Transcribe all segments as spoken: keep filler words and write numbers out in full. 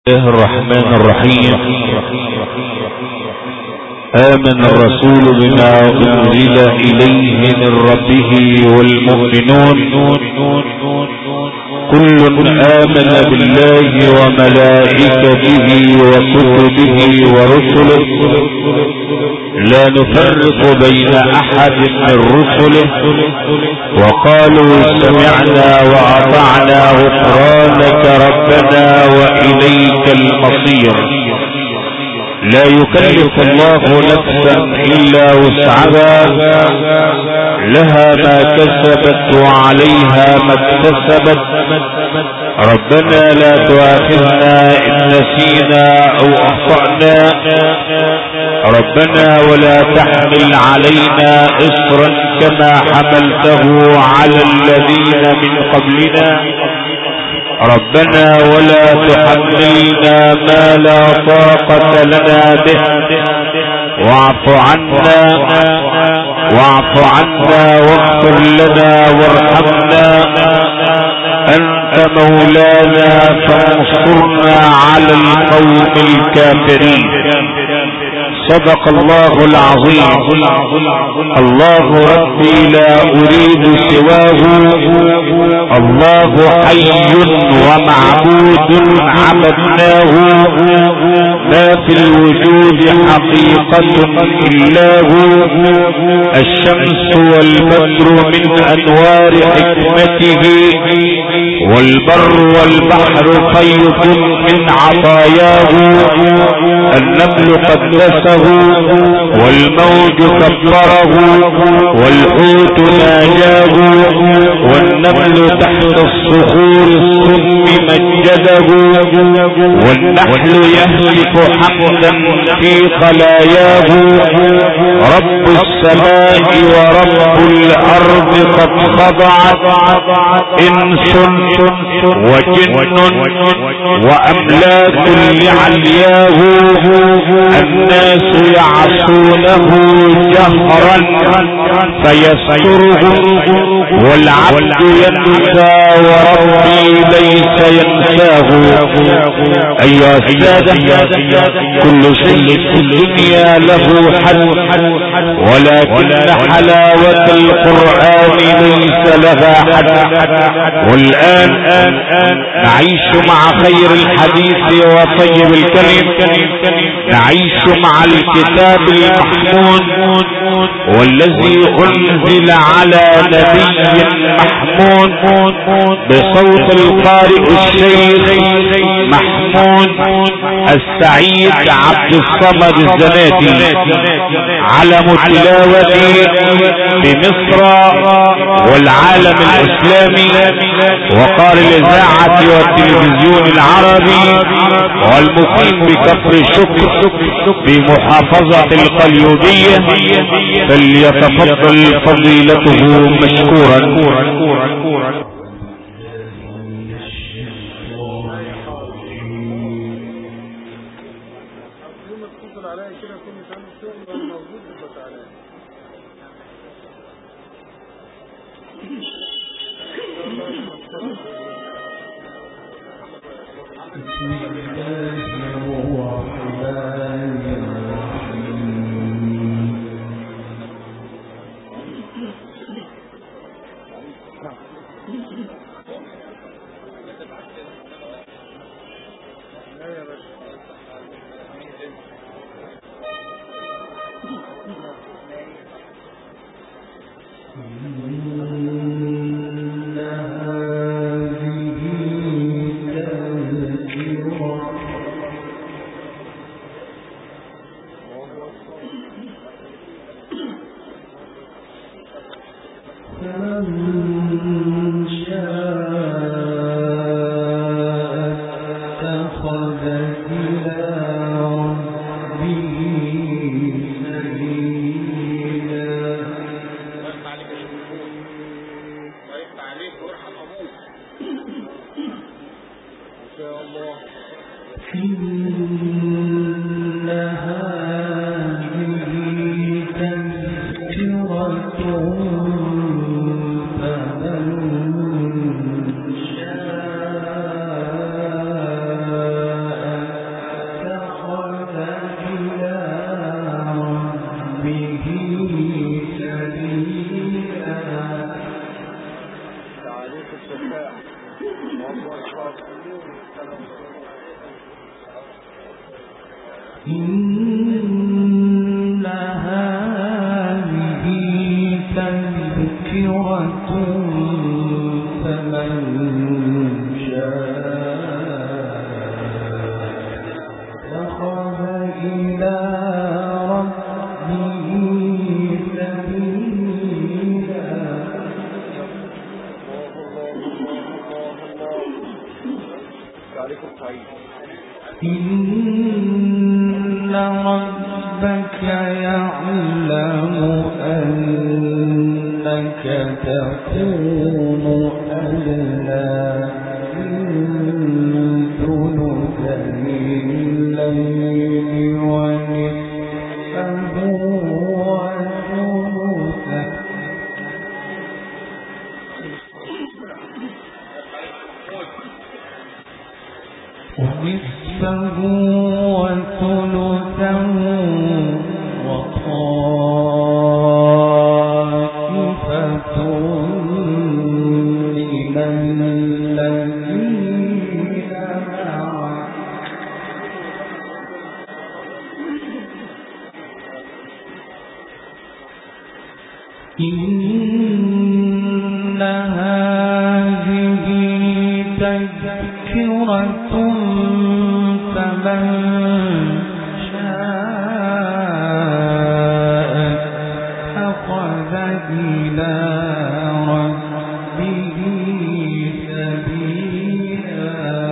الله الرحمن الرحيم. آمن الرسول بما أنزل إليه من ربه والمؤمنون كل آمن بالله وملائكته وكتبه ورسله لا نفرق بين أحد من رسله وقالوا سمعنا وأطعنا غفرانك ربنا وإليك المصير. لا يكلف الله نفسا إلا وسعها لها ما كسبت وعليها ما اكتسبت. ربنا لا تؤاخذنا إن نسينا أو أخطأنا ربنا ولا تحمل علينا إصرا كما حملته على الذين من قبلنا ربنا ولا تحملنا ما لا طاقة لنا به واعف عنا واعف عنا واغفر لنا وارحمنا أنت مولانا فانصرنا على القوم الكافرين. صدق الله العظيم. الله ربي لا أريد سواه الله حي ومعبود عبدناه ما في الوجود حقيقة إلا هو الشمس والبدر من أنوار حكمته والبر والبحر خيط من عطاياه النمل قدسه والموج كبره والحوت ناجاه والنمل تحت الصخور الصم مجده والنحل يهلك حمدا في خلاياه. رب السماء ورب الأرض قد خضعت إنس وجن وأملاك لعلياه. الناس يعصونه جهرا فيسترهم والعبد ينسى وربي ليس ينساه. أيها السادة كل شيء في الدنيا له حد ولكن حلاوة القرآن ليس لها حد. والآن نعيش مع خير الحديث وطيب الكلم نعيش مع الكتاب المحمود والذي أنزل على نبي محمود بصوت القارئ الشيخ محمود السعيد عبد الصمد الزناتي علم التلاوة بمصر والعالم الإسلامي وقار الإذاعة والتلفزيون العربي والمقيم بكفر الشكر بمحافظة القليوبية فليتفضل فضيلته مشكورا. إن هذه تذكرة فمن شاء اتخذ إلى ربه سبيلا. إن ربك يعلم أنك تقوم أدنى من ثلثي الليل ونصفه وثلثه ونصفه وثلثه وطائفة من الذين معك إن هذه تذكرة فمن شاء اتخذ إلى ربه سبيلا.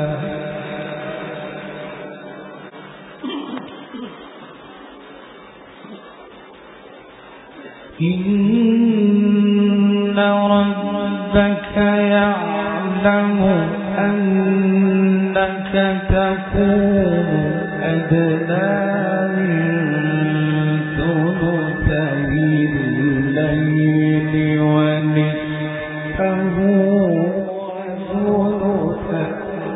إن ربك يعلم أنك تقوم أدنى من ثلثي الليل ونصفه وثلثه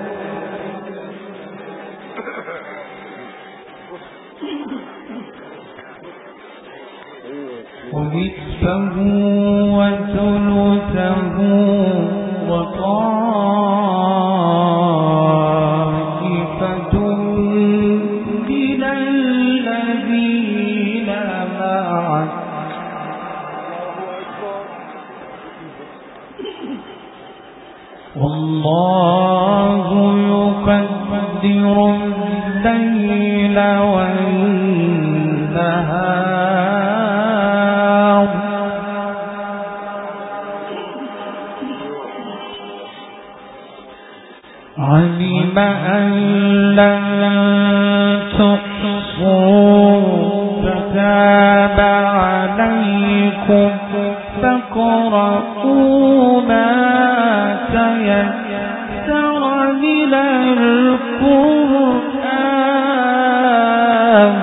ونصفه وثلثه وطائفة من الذين معك والله يقدر الليل والنهار علم أن لن تحصوا فتاب عليكم فاقرؤوا ما تيسر من القرآن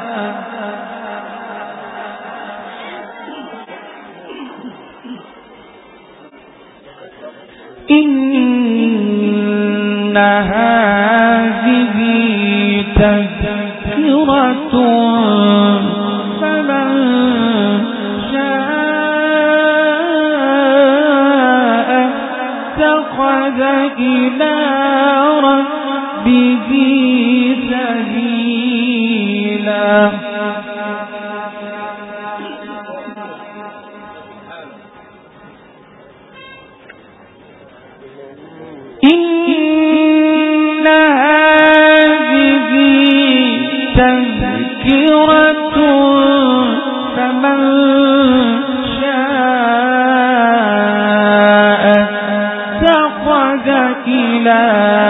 إن هذه تذكرة فمن شاء اتخذ إلى ربه سبيلا. إن هذه تذكرة فمن شاء اتخذ إلى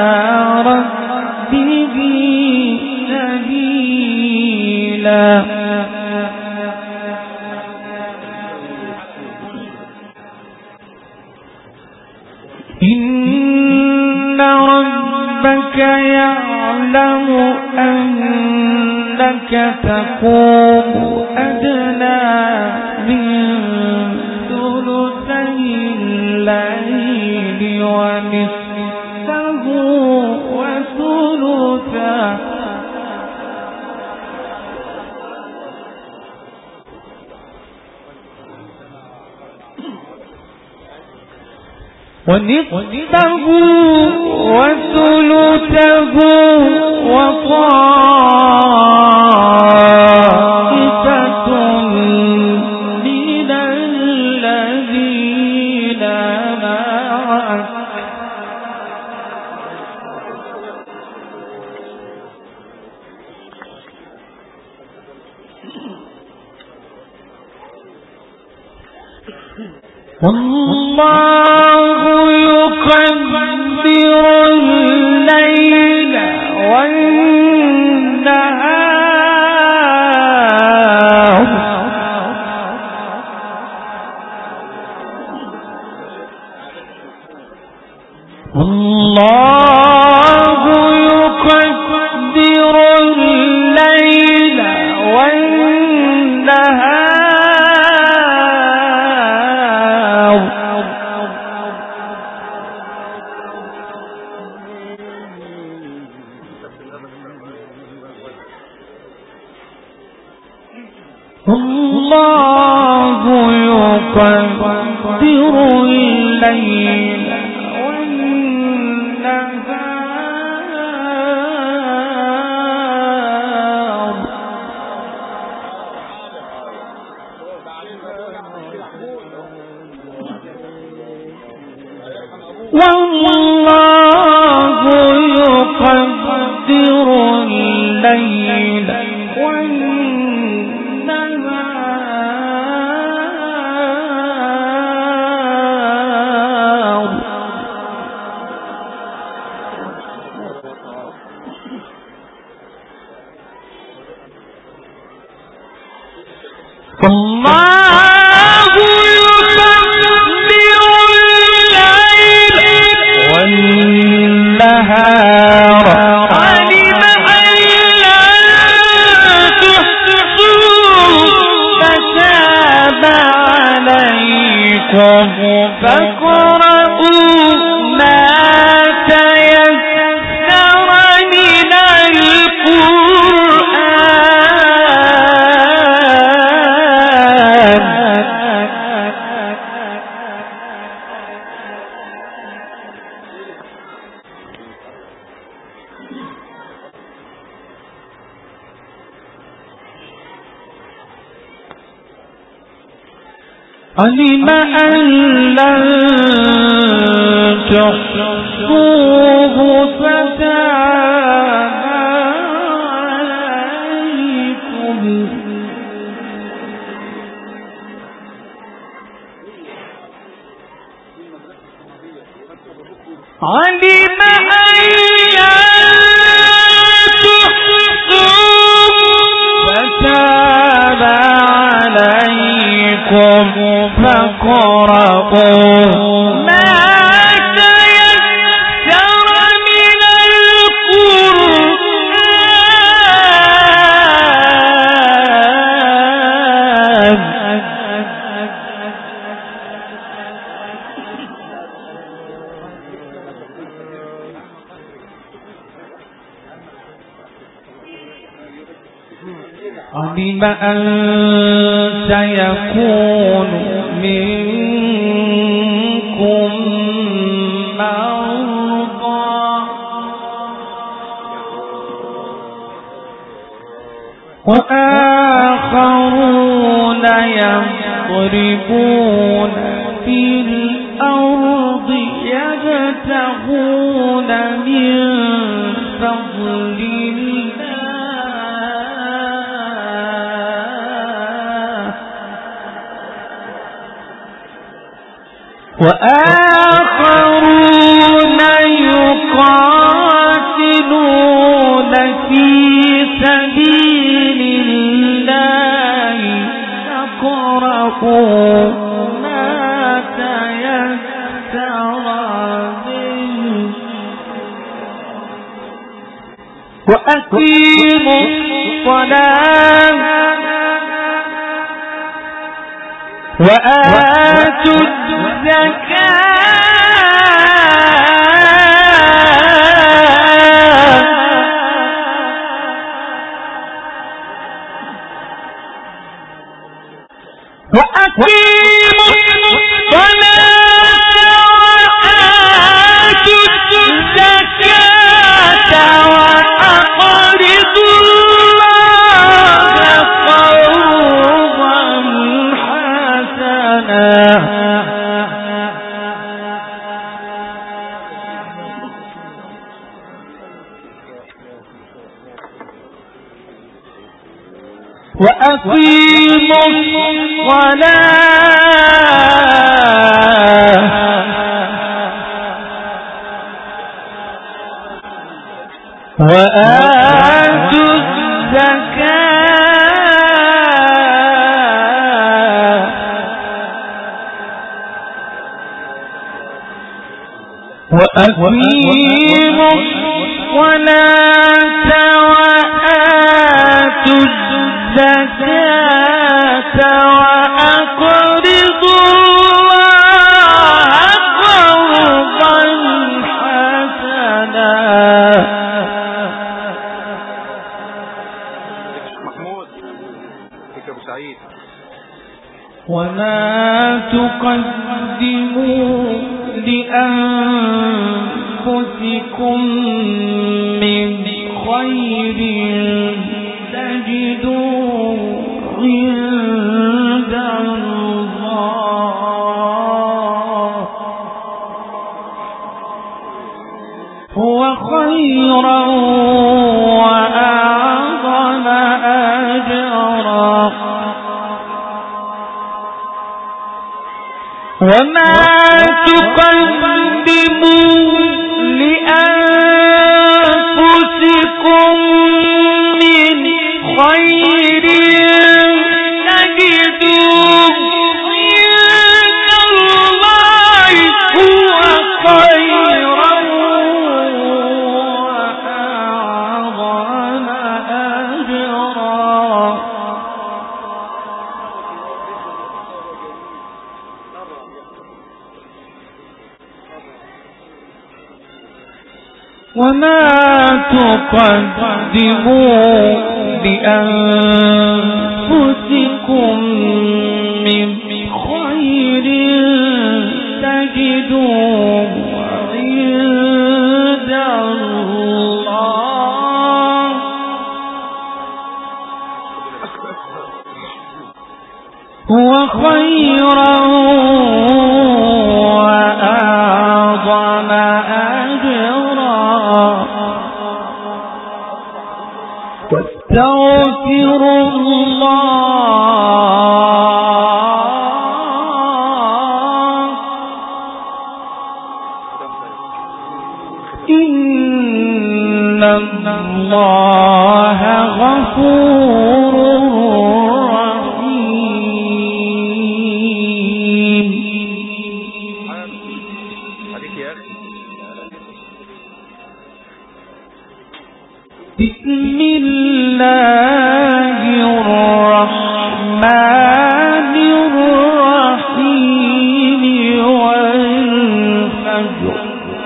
ربه سبيلا. إن ربك يعلم أنك تقوم أدنى من ثلثي الليل ونصفه وثلثه ونصفه وثلثه وطائفة والله يقدر الليل والنهار والله يقدر الليل والنهار الله يقدر الليل والنهار والله يقدر الليل علم أن لن تحصوه فتاب عليكم علم أن لن تحصوه فتاب عليكم فاقرؤوا ما تيسر من القرآن علم أن سيكون منكم مرضى وآخرون يضربون في الأرض يبتغون من فضل وآخرون يقاتلون في سبيل الله فاقرؤوا ما تيسر منه وأقيموا الصلاة وآتوا الزكاة وأقيموا الصلاة وآتوا الزكاة وأقرضوا الله قرضا حسنا وأقيموا الصلاة وآتوا الزكاة وأقيموا الصلاة وآتوا الزكاة وأقرضوا الله قرضا حسنا. وما تقدموا لأنفسكم من خير تجدوه عند الله هو خيرا وأعظم أجرا. وما تقدموا لأنفسكم من خير تجدوه عند الله هو خيرا وأعظم أجرا. وما تقدموا لأنفسكم من خير تجدوه عند الله هو خيرا وأعظم أجرا. واستغفروا الله إن الله غفور رحيم. بسم الله الرحمن الرحيم والفجر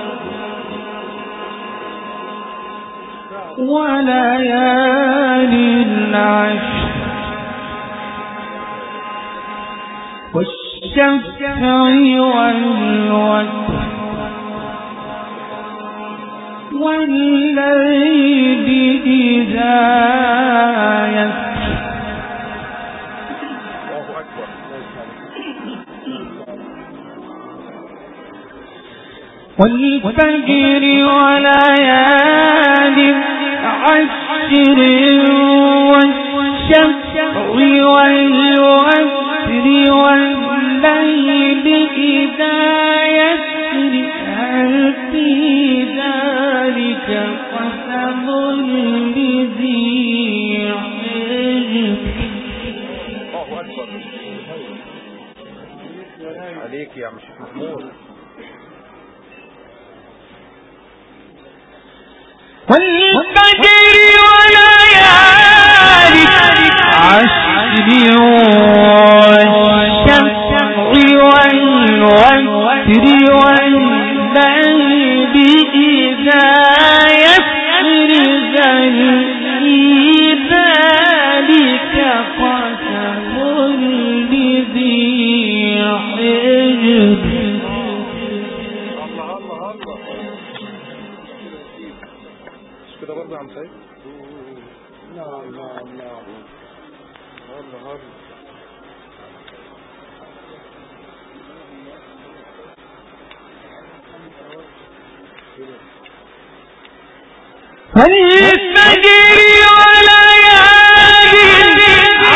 وليال العشر والشفع والوتر والليل إذا يسر والفجر وليال عشر والشفع والوتر والليل إذا يسر هل في ذلك قسم لذي حجر. عليك يا مش محمود. والفجر وليال عشر والشفع والوتر والليل إذا يسر هل في ذلك قسم لذي حجر. كده برضه عم سيد. نعم نعم نعم. الله الله. والفجر وليال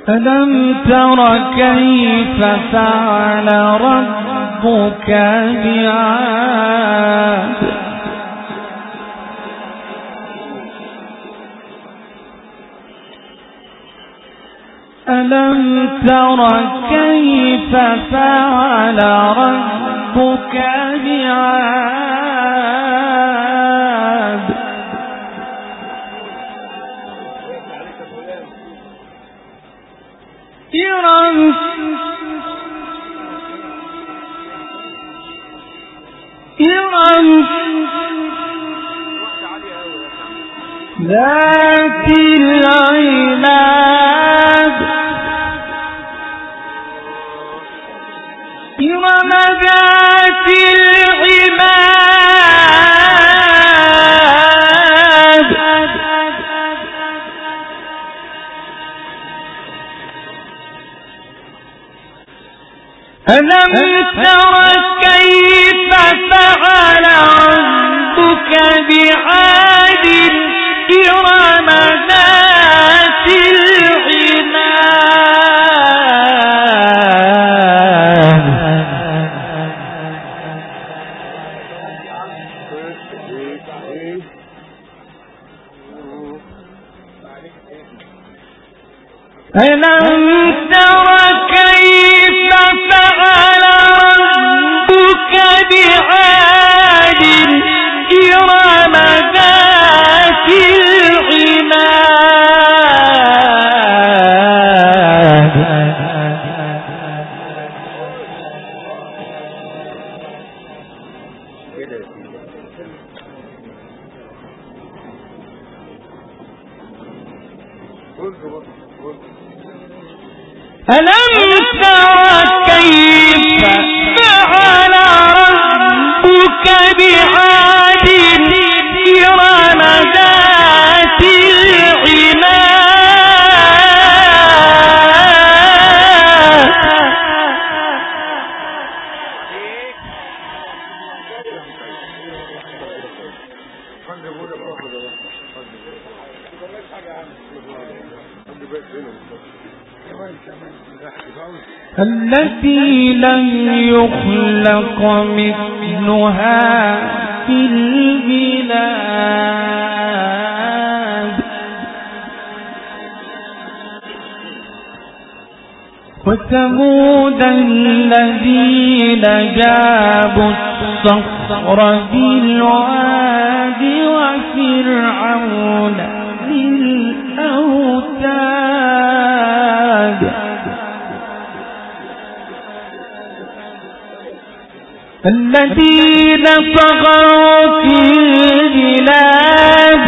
ألم تر كيف فعل ربك بعاد ألم تر كيف فعل ربك بعاد إرم إرم ذات العماد إرم ذات العماد ألم تر كيف فعل ربك بعاد إرم ذات العماد ألم تر كيف فعل ربك بعاد إرم ذات العماد ألم تر كيف فعل ربك بعاد إرم ذات العماد التي لم يخلق مثلها في البلاد وثمود الذين جابوا الصخر بالواد وفرعون بالأوتاد الذين طغوا في البلاد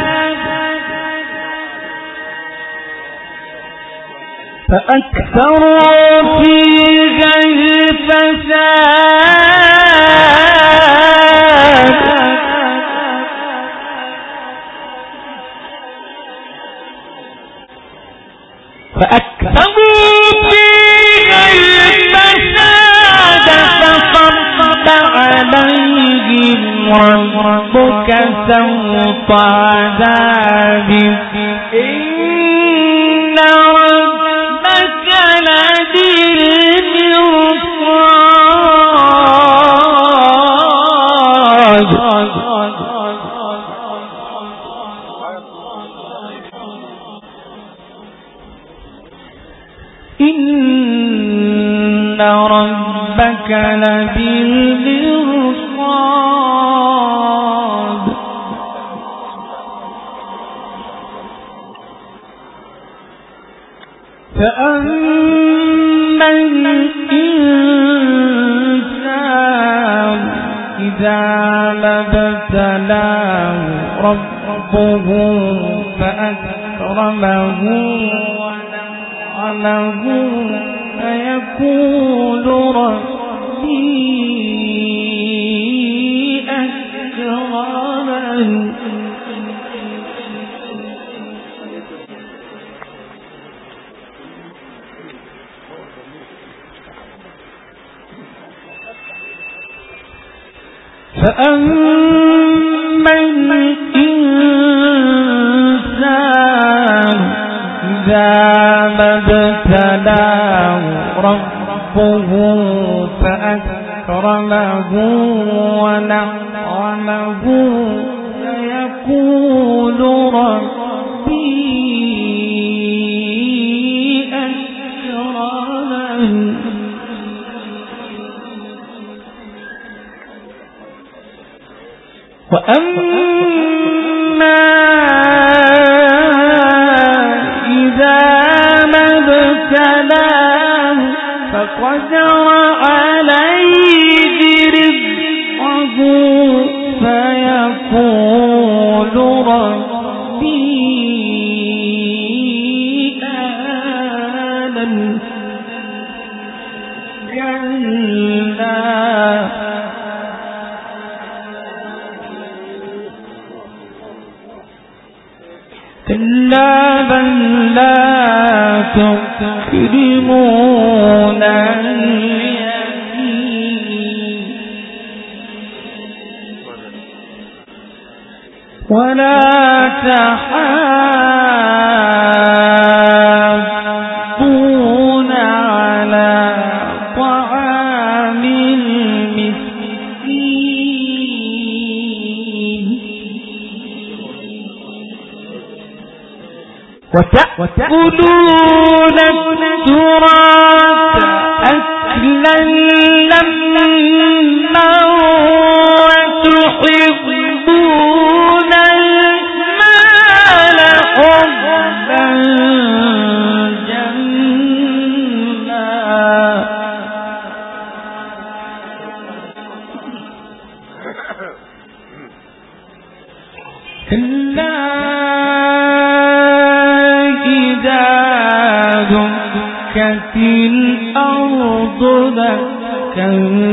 فأكثروا فيها الفساد فأكثروا فيها الفساد فصب عليهم ربك سوط عذاب إن ربك لبالمرصاد إن ربك لبالمرصاد فأما الإنسان إذا ما ابتلاه ربه فأكرمه ونعمه فيقول ربي أكرمن فأما الإنسان إذا ما ابتلاه ربه فأكرمه ونعمه فيقول ربي أكرمن وأما إذا ما ابتلاه فقدر عليه رزقه فيقول ربي أهانن كلا كلا بل لا تكرمون اليتيم ولا تحاضون على طعام المسكين وتأكلون التراث أكلا لما وتحبون المال حبا جما كلا دكت الأرض دكا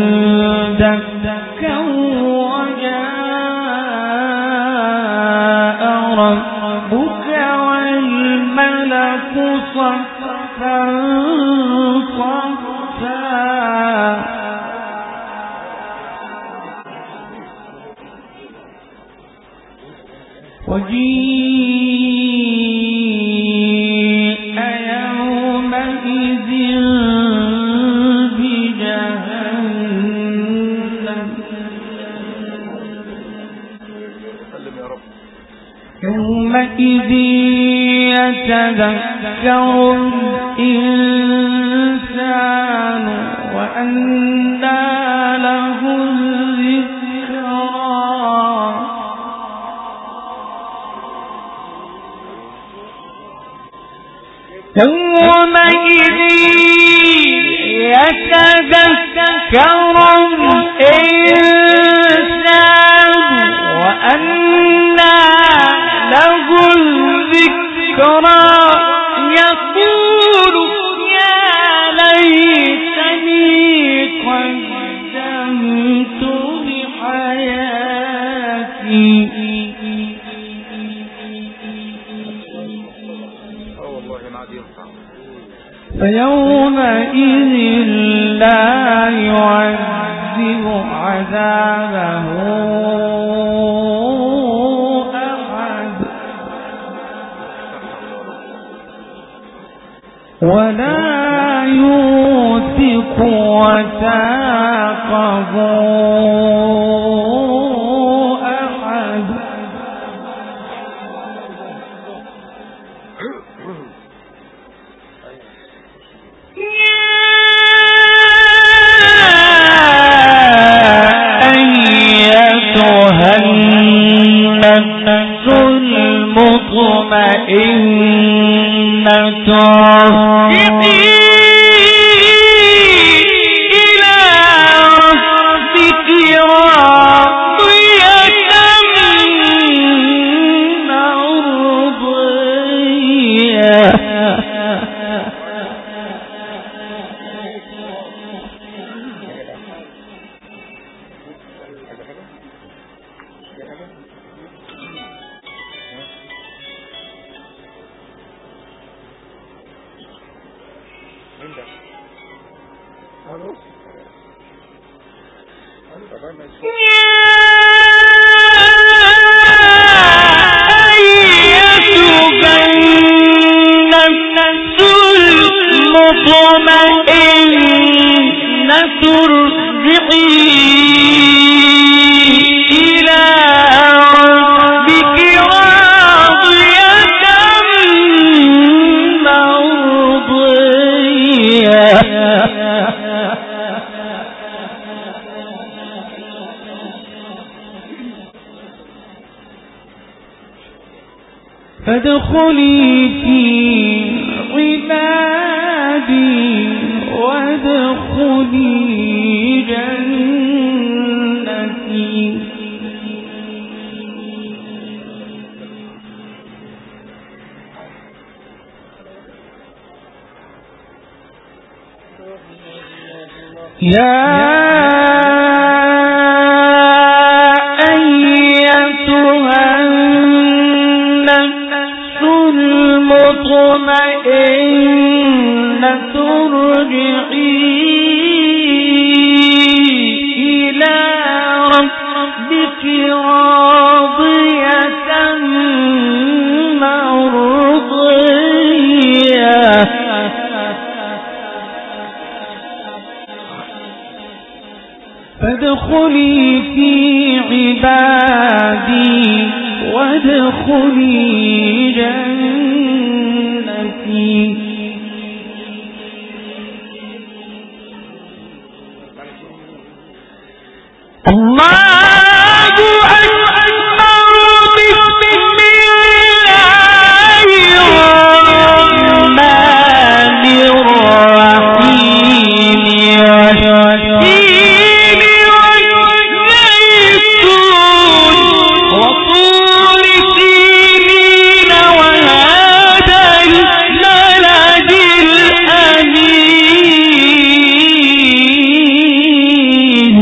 دكا وجاء ربك والملك صفا صفا وجيء يومئذ بجهنم يومئذ يتذكر الإنسان وأنى له الذكرى يومئذ يتذكر الإنسان وأنى له الذكرى يقول يا ليتني قدمت لحياتي فيومئذ لا يعذب عذابه أحد ولا يوثق وثاقه أحد النفس المطمئنة ارجعي إلى ربك راضية مرضية أيتها النفس ترجعي إلى ربك راضية مرضية فادخلي في عبادي وادخلي جنتي. يا أيتها النفس المطمئنة ارجعي إلى ربك راضية مرضية فادخلي في عبادي وادخلي جنتي. الله أكبر. بسم الله الرحمن الرحيم. والتين والزيتون وطور سينين وهذا البلد الأمين.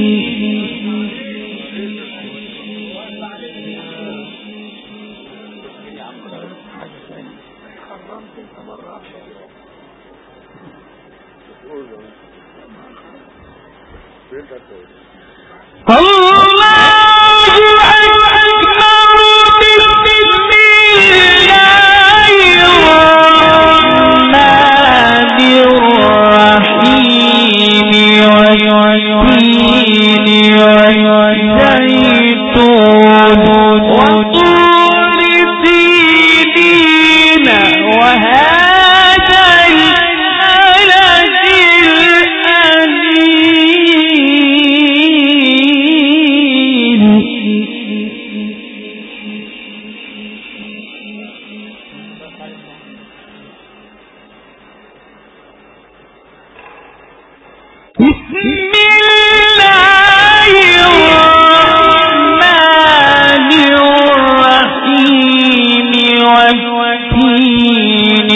الله أكبر. بسم الله الرحمن الرحيم. والتين والزيتون وطور سينين وهذا البلد الأمين. بسم الله الرحمن الرحيم. والتين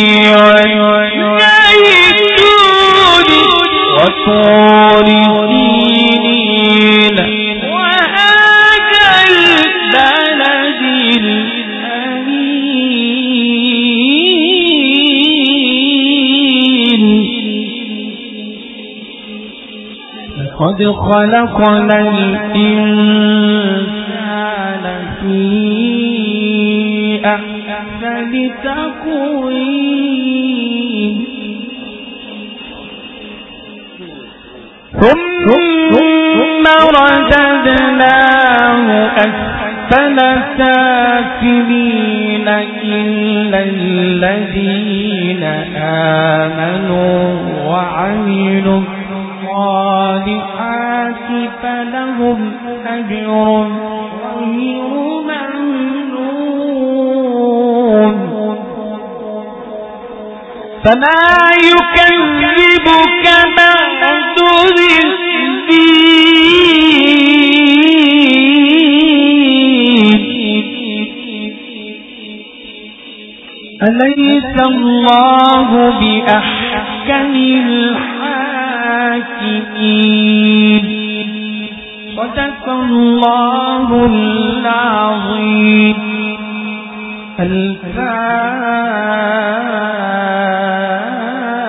والزيتون وطور سينين وهذا البلد الأمين. لقد خلقنا الإنسان في أحسن تقويم. ثم رددناه أسفل سافلين إلا الذين آمنوا وعملوا الصالحات فلهم أجر غير ممنون. فما يكذبك بعد بالدين. أليس الله بأحكم الحاكمين. صدق الله العظيم.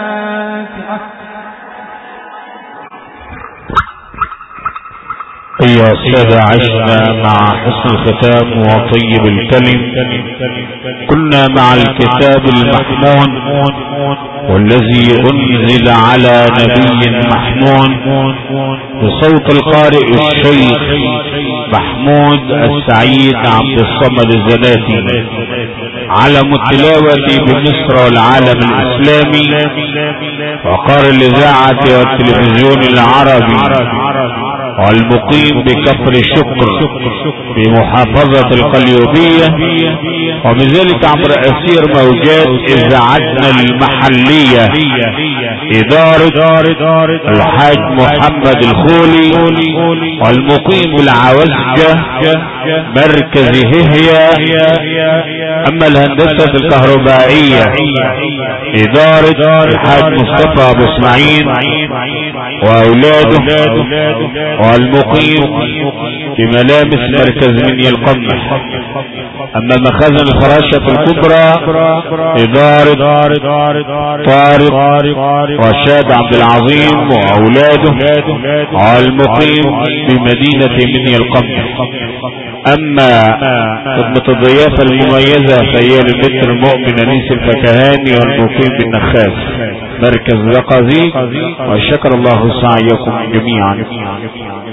الفاتحة. أيها السادة، عشنا مع حسن الختام وطيب الكلم. كنا مع الكتاب المحمود والذي أنزل على نبي محمود بصوت القارئ الشيخ محمود السعيد عبد الصمد الزناتي، علم التلاوة بمصر والعالم الإسلامي، وقار الإذاعة والتلفزيون العربي، والمقيم بكفر الشكر بمحافظة القليوبية، وبذلك عبر أسير موجات إذاعتنا المحلية إدارة الحاج محمد الخولي، والمقيم العوزجة مركز ههية. أما الهندسة الكهربائية إدارة الحاج مصطفى أبو اسماعيل وأولاده، والمقيم بملامس مركز منيا القمح. أما مخازن الفراشة الكبرى إدارة طارق رشاد عبد العظيم وأولاده، والمقيم بمدينة منيا القمح. أما خدمة الضيافة المميزة فهي للمتر المؤمن أنيس الفكهاني، والمقيم بالنخاس مركز زقازيق. وشكر الله سعيكم جميعا.